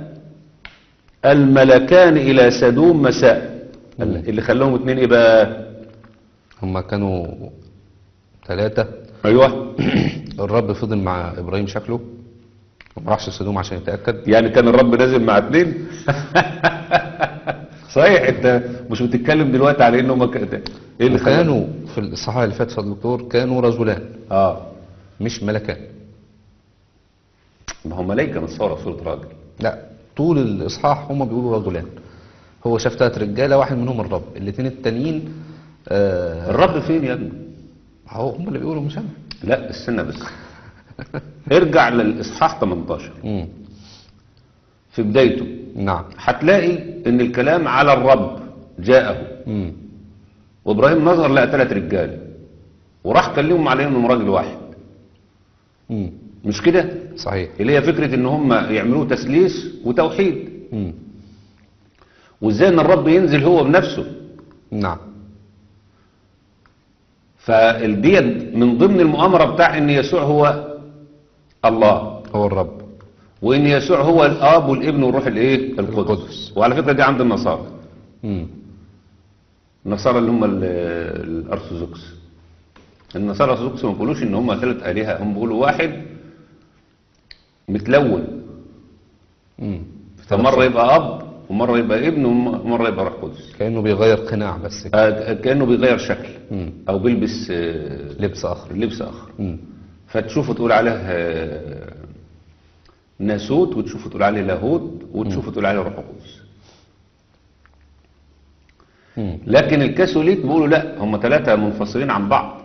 الملكان إلى سدوم مساء. مم. اللي خلاهم اتنين إيه بقى؟ هم كانوا ثلاثة. أيوه. الرب فضل مع إبراهيم شكله وما راحش سدوم عشان يتأكد. يعني كان الرب نازل مع اتنين. صحيح. انت مش بتتكلم دلوقتي على انهم ك... ايه اللي خلاهم؟ كانوا في الإصحاح اللي فات فضل الدكتور كانوا رجلان اه مش ملكان. ما هو ملايكة متصورة صورة راجل. لا، طول الإصحاح هم بيقولوا رجلان. هو شاف تلات رجالة، واحد منهم الرب، الاتنين التانيين آه الرب فين يا ابني؟ هو هم اللي بيقولوا مش أنا. لا استنى بس. ارجع للإصحاح تمنتاشر مم. في بدايته. نعم. هتلاقي ان الكلام على الرب جاءه. مم. وابراهيم نظر لقى ثلاث رجال وراح كلمهم على انهم راجل واحد. مم. مش كده؟ صحيح. اللي هي فكرة ان هم يعملوا تسليس وتوحيد. مم. وازاي ان الرب ينزل هو بنفسه. نعم. فالديت من ضمن المؤامرة بتاع ان يسوع هو الله، هو الرب، وان يسوع هو الاب والابن والروح الايه القدس. القدس. وعلى فكرة دي عند النصارى. مم. النصارى اللي هم ال- الارثوذكس. النصارى الارثوذكس ما بيقولوش ان هم ثلاث الهه، هم بيقولوا واحد متلون. مم. فمره يبقى اب ومره يبقى ابن ومره يبقى روح قدس. كأنه بيغير قناع بس كده. آه، كانه بيغير شكل مم. او بيلبس آه، لبس آخر. لبس اخر. مم. فتشوفه تقول عليه آه، ناسوت، وتشوفه تقول عليه لاهوت، وتشوفه تقول عليه روح قدس. مم. لكن الكاثوليك بيقولوا لا، هم ثلاثة منفصلين عن بعض.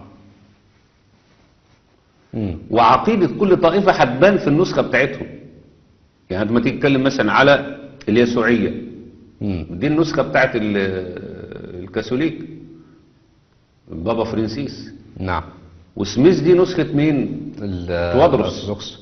مم. وعقيدة كل طائفة هتبان في النسخة بتاعتهم. يعني لما تيجي تتكلم مثلا على اليسوعية، مم. دي النسخة بتاعت ال- الكاثوليك، البابا فرانسيس. نعم. وسميث دي نسخة مين؟ ال- توادرس. الأرثوذكس.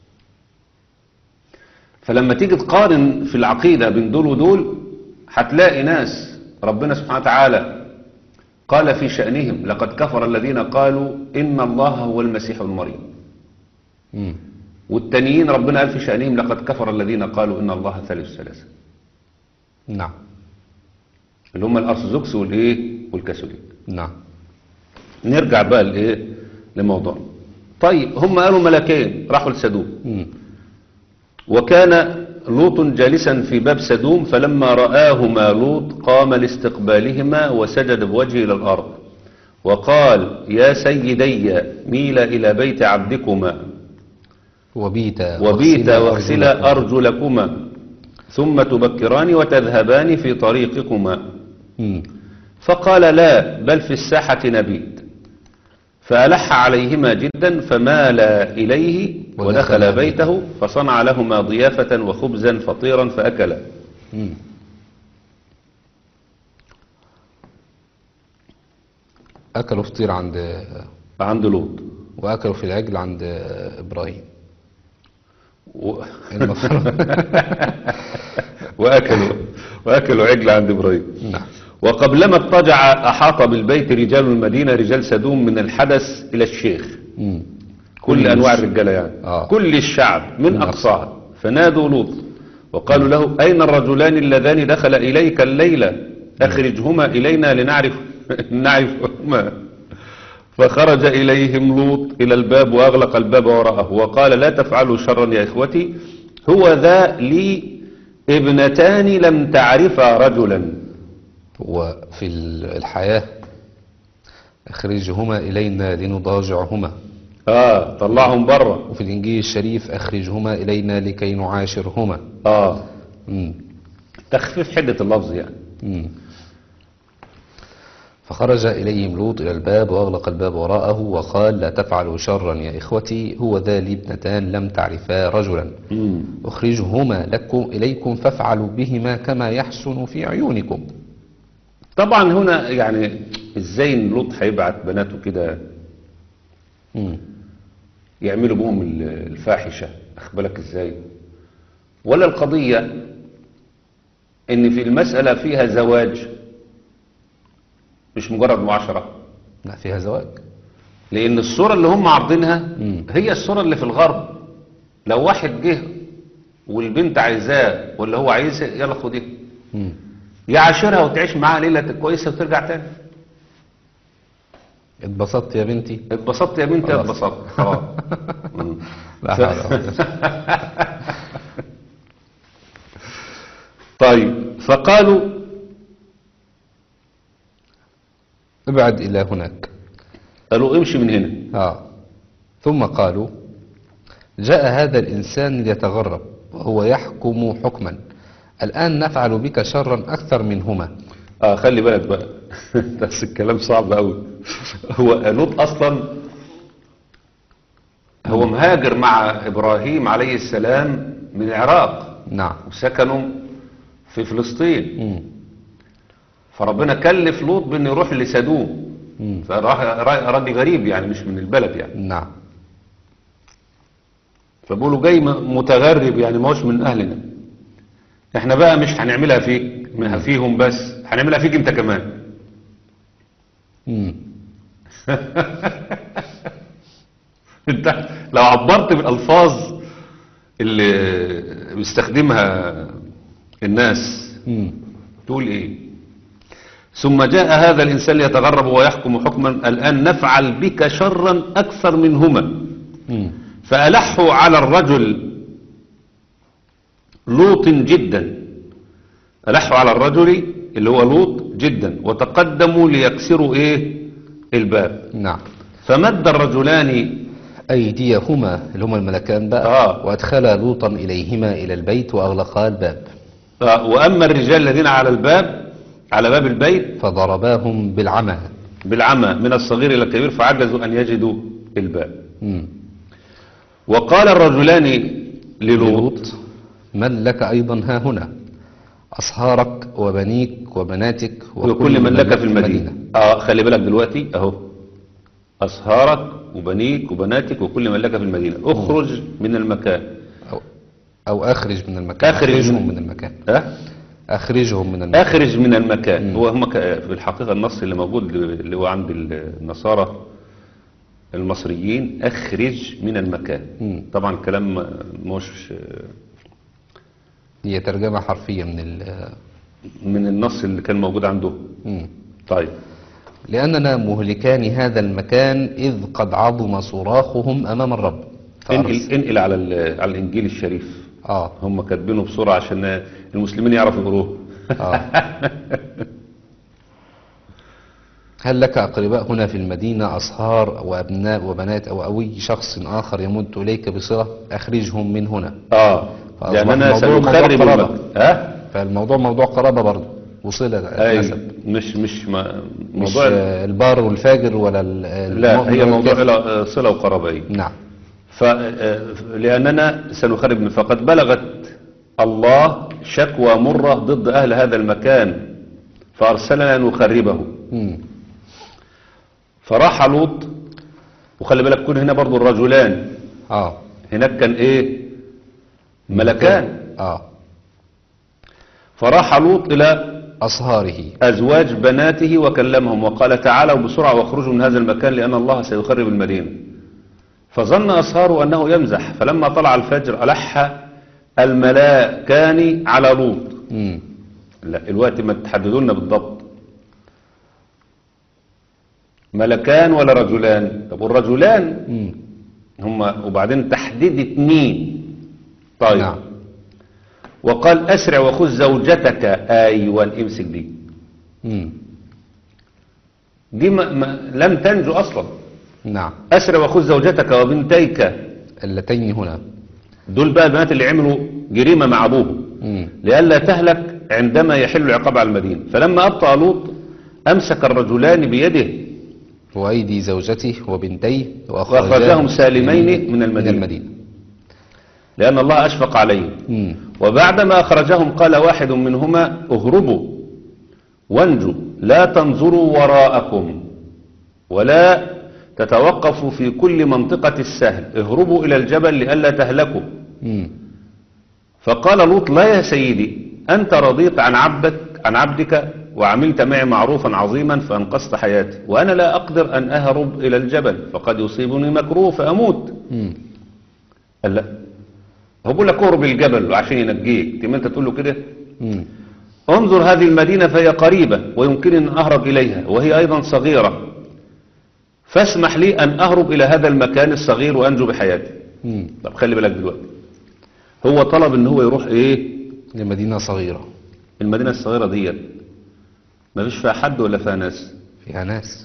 فلما تيجي تقارن في العقيدة بين دول ودول هتلاقي ناس ربنا سبحانه وتعالى قال في شأنهم لقد كفر الذين قالوا إن الله هو المسيح ابن مريم، مم. والتانيين ربنا قال في شأنهم لقد كفر الذين قالوا إن الله ثالث ثلاثة، نعم. اللي هم الأرثوذكس والإيه والكاثوليك. نعم. نرجع بقى لإيه لموضوعنا. طيب هم قالوا ملكين راحوا لسدوم، مم. وكان لوط جالسا في باب سدوم، فلما رآهما لوط قام لاستقبالهما وسجد بوجهه إلى الأرض وقال يا سيدي ميل إلى بيت عبدكما وبيت وبيت واغسل أرجلكم. أرجلكما ثم تبكران وتذهبان في طريقكما. مم. فقال لا، بل في الساحة نبيت. فألح عليهما جدا فمال إليه ودخل بيته فصنع لهما ضيافة وخبزا فطيرا فأكلا. مم. أكلوا فطير عند عند لوط وأكلوا في العجل عند إبراهيم. و... المفروض. وأكلوا وأكلوا عجل عند إبراهيم. نعم. وقبلما اضطجع أحاط بالبيت رجال المدينة رجال سدوم من الحدث إلى الشيخ، مم. كل أنواع الرجالة يعني آه. كل الشعب من من أقصاها، فنادوا لوط وقالوا له أين الرجلان اللذان دخل إليك الليلة أخرجهما إلينا لنعرف نعرفهما. فخرج إليهم لوط إلى الباب وأغلق الباب وراءه وقال لا تفعلوا شرا يا إخوتي، هو ذا لي ابنتان لم تعرفا رجلا. وفي الحياة أخرجهما إلينا لنضاجعهما، آه طلعهم بره. وفي الإنجيل الشريف أخرجهما إلينا لكي نعاشرهما. آه مم. تخفيف حدة اللفظ يعني. مم. فخرج إليهم لوط إلى الباب وأغلق الباب وراءه وقال لا تفعلوا شرا يا إخوتي، هو ذا لي ابنتان لم تعرفا رجلا، مم. أخرجهما لكم إليكم فافعلوا بهما كما يحسن في عيونكم. طبعا هنا يعني ازاي إن لوط هيبعت بناته كده مم. يعملوا بهم الفاحشة، أخبرك ازاي؟ ولا القضية ان في المسألة فيها زواج مش مجرد معاشرة، لا فيها زواج. لان الصورة اللي هم عارضينها مم. هي الصورة اللي في الغرب. لو واحد جه والبنت عايزاه ولا هو عايزها يلا خديه، مم. يعاشرها وتعيش معاها ليلة كويسة وترجع تاني. اتبسطت يا بنتي؟ اتبسطت يا بنتي؟ خلاص. اتبسطت خلاص. مم. لا ف- حول ولا قوة. طيب فقالوا ابعد إلى هناك. قالوا امشي من هنا. آه. ثم قالوا جاء هذا الإنسان ليتغرب وهو يحكم حكما، الآن نفعل بك شرا أكثر منهما. اه خلي بالك بقى. بس الكلام صعب قوي. هو لوط اصلا هو مهاجر مع ابراهيم عليه السلام من العراق نعم. وسكنوا في فلسطين، مم. فربنا كلف لوط بانه يروح لسدوم، مم. فراح راجل غريب يعني مش من البلد يعني، نعم. فبقولوا جاي م- متغرب يعني ما هوش من اهلنا. احنا بقى مش هنعملها فيك منها فيهم بس، هنعملها فيك انت كمان. مم. انت لو عبرت بالالفاظ اللي بيستخدمها الناس مم. تقول ايه؟ ثم جاء هذا الانسان ليتغرب ويحكم حكما، الان نفعل بك شرا اكثر منهما. مم. فألحوا على الرجل لوط جدا، ألحوا على الرجل اللي هو لوط جدا وتقدموا ليكسروا ايه الباب. نعم. فمد الرجلان أيديهما اللي هما الملكان بقى، آه. وأدخلا لوطا إليهما إلى البيت وأغلقا الباب. آه، وأما الرجال الذين على الباب على باب البيت فضرباهم بالعمى. بالعمى من الصغير إلى الكبير فعجزوا أن يجدوا الباب. مم. وقال الرجلان للوط للوط من لك أيضا ها هنا أصهارك وبنيك وبناتك وكل من لك في المدينة. اه خلي بالك دلوقتي اهو، أصهارك وبنيك وبناتك وكل من لك في المدينة، اخرج من المكان. أو, أو أخرج من المكان. أخرج أخرجهم من- من المكان. أه؟ أخرجهم من المكان. اخرج من المكان. مم. هو هم ك- في الحقيقة النص اللي موجود اللي هو عند النصارى المصريين اخرج من المكان. مم. طبعا الكلام مش هي ترجمة حرفية من ال من النص اللي كان موجود عنده. مم. طيب لأننا مهلكان هذا المكان إذ قد عظم صراخهم أمام الرب. انقل فأرس- انقل على ال- على الانجيل الشريف. آه. هم كاتبينه بسرعة عشان المسلمين يعرفوا يقروه. آه. هل لك أقرباء هنا في المدينة أصهار وأبناء وبنات أو أي شخص آخر يمد إليك بصلة أخرجهم من هنا. اه فأصبح لأننا الموضوع موضوع سنخرب قرابة. المكان. ها فالموضوع موضوع قرابة برضه وصلة اي نسب. مش مش ما مش موضوع آه، البار والفاجر ولا ال- لا المؤمن هي ولا موضوع الكافر. لا- صلة وقرابة. نعم. ف لأننا سنخرب من فقد بلغت الله شكوى مرة ضد أهل هذا المكان فأرسلنا نخربه. مم. فراح لوط، وخلي بالك كون هنا برضو الرجلان، آه. هناك كان ايه ملكان. آه. فراح لوط إلى أصهاره. أزواج بناته وكلمهم وقال تعالوا بسرعة واخرجوا من هذا المكان لأن الله سيخرب المدينة. فظن أصهاره أنه يمزح، فلما طلع الفجر ألح الملاكان على لوط. مم. لا الوقت ما تحددوا لنا بالضبط ملكان ولا رجلان. طب والرجلان مم. هم وبعدين تحديد اتنين. طيب نعم. وقال أسرع وخذ زوجتك. أيوة امسك دي مم. دي ما ما لم تنجو أصلا. نعم. أسرع وخذ زوجتك وبنتيك. اللتين هنا. دول بقى البنات اللي عملوا جريمة مع أبوهم مم. لئلا تهلك عندما يحل العقاب على المدينة. فلما أبطأ لوط أمسك الرجلان بيده وأيدي زوجته وبنتيه وأخرجهم سالمين من المدينة, من المدينة. لأن الله أشفق عليهم. مم. وبعدما أخرجهم قال واحد منهما اهربوا وانجوا لا تنظروا وراءكم ولا تتوقفوا في كل منطقة السهل، اهربوا إلى الجبل لئلا تهلكوا. مم. فقال لوط لا يا سيدي أنت رضيت عن عبدك عن عبدك وعملت معي معروفا عظيما فأنقذت حياتي، وأنا لا أقدر أن أهرب إلى الجبل فقد يصيبني مكروه فأموت. مم. قال لا، هو بيقول لك اهرب الجبل عشان ينجيك، تم انت تقول له كده؟ مم. انظر هذه المدينة فهي قريبة ويمكن أن أهرب إليها وهي أيضا صغيرة، فاسمح لي أن أهرب إلى هذا المكان الصغير وأنجو بحياتي. مم. طب خلي بالك دلوقتي، هو طلب ان هو يروح ايه لمدينة صغيرة المدينة الصغيرة ديت ما فيش فيها حد ولا فيها ناس؟ فيها ناس.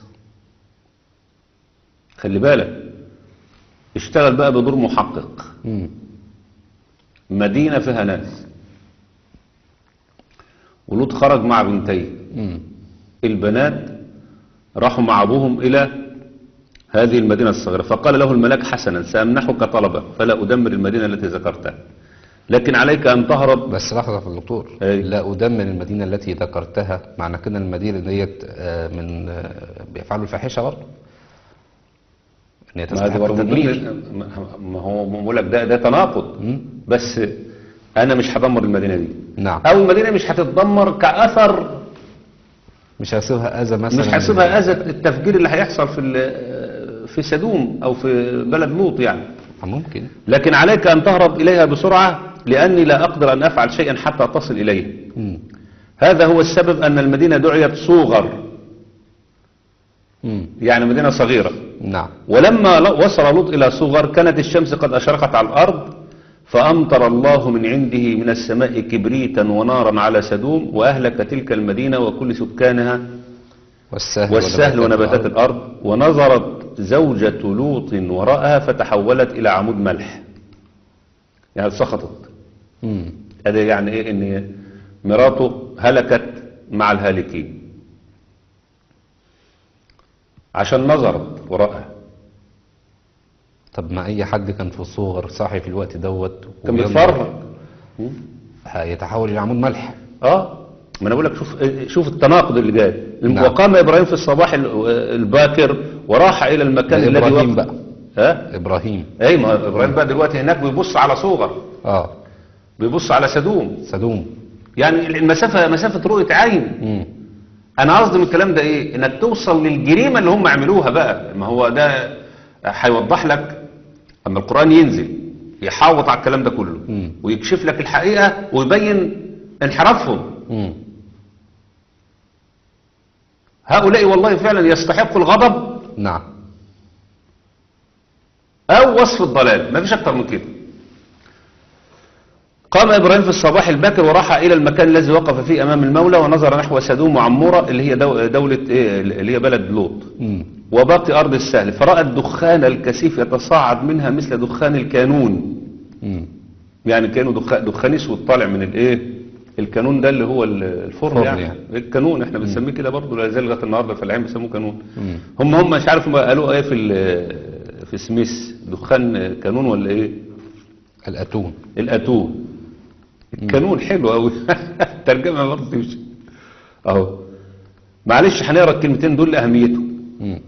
خلي بالك اشتغل بقى بدور محقق. مم. مدينة فيها ناس ولوط خرج مع بنتيه. مم. البنات راحوا مع أبوهم إلى هذه المدينة الصغيرة، فقال له الملاك حسنا سأمنحك طلبك فلا أدمر المدينة التي ذكرتها لكن عليك أن تهرب. بس لحظة في الدكتور. أي. لا أدمر المدينة التي ذكرتها، معنى كده المدينة ديت آه، من آه، بيفعلوا الفاحشة برضه، ان هي ما تسمح ده برضه بالتدمير. ضمن- ما هو بقول لك ده ده تناقض. مم. بس أنا مش هدمر المدينة دي، نعم. أو المدينة مش هتتدمر كأثر، مش هسيبها أذى مثلا. مش هسيبها أذى التفجير اللي هيحصل في ال- في سدوم أو في بلد لوط يعني. ممكن. لكن عليك أن تهرب إليها بسرعة لأني لا أقدر أن أفعل شيئا حتى تصل إليه. مم. هذا هو السبب أن المدينة دعيت صوغر، مم. يعني مدينة صغيرة. نعم. ولما ل- وصل لوط إلى صوغر كانت الشمس قد أشرقت على الأرض فأمطر الله من عنده من السماء كبريتا ونارا على سدوم وأهلك تلك المدينة وكل سكانها والسهل, والسهل ونباتات الأرض. ونظرت زوجة لوط وراءها فتحولت إلى عمود ملح، يعني سقطت. مم. هذا يعني إيه؟ إن مراته هلكت مع الهالكين عشان نظرت وراءها. طب ما اي حد كان في صغر صاحي في الوقت دوت كان وينظر بيتفرج. هيتحول الى عمود ملح. اه ما انا بقول لك شوف شوف التناقض اللي جاي. نعم. وقام ابراهيم في الصباح الباكر وراح الى المكان ده الذي إبراهيم وقف. بقى. ها ابراهيم. اي ما ابراهيم بقى دلوقتي هناك بيبص على صغر، اه بيبص على سدوم. سدوم. يعني المسافه مسافه رؤيه عين. مم. انا قصدي من الكلام ده ايه؟ انك توصل للجريمه اللي هم عملوها بقى. ما هو ده هيوضح لك اما القران ينزل يحاوط على الكلام ده كله مم. ويكشف لك الحقيقه ويبين انحرافهم. مم. هؤلاء والله فعلا يستحقوا الغضب نعم. او وصف الضلال، ما فيش اكتر من كده. قام ابراهيم في الصباح الباكر وراح الى المكان الذي وقف فيه امام المولى ونظر نحو سدوم وعموره اللي هي دو- دوله ايه اللي هي بلد لوط مم. وباقي ارض السهل، فراى الدخان الكثيف يتصاعد منها مثل دخان الكانون. مم. يعني كانوا دخان, دخان اسود طالع من الايه الكانون ده اللي هو ال- الفرن الفرن يعني. يعني. الكانون احنا بنسميه كده برضه لا زال لغايه النهارده في العين بيسموه كانون. مم. هم هم مش عارف ما قالوا ايه في ال- في سميث دخان كانون ولا ايه الاتون. الاتون. الكانون حلو قوي الترجمه برضه تمشي اهو. معلش هنقرا الكلمتين دول لاهميتهم. مم.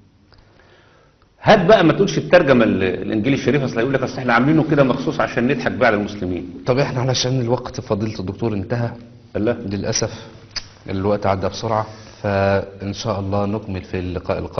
هات بقى ما تقولش الترجمه ال- الانجيل الشريف، اصل هيقول لك اصل احنا عاملينه كده مخصوص عشان نضحك بقى على المسلمين. طب احنا علشان الوقت فضيلة الدكتور انتهى الله للأسف، الوقت عدى بسرعة، فإن شاء الله نكمل في اللقاء القادم.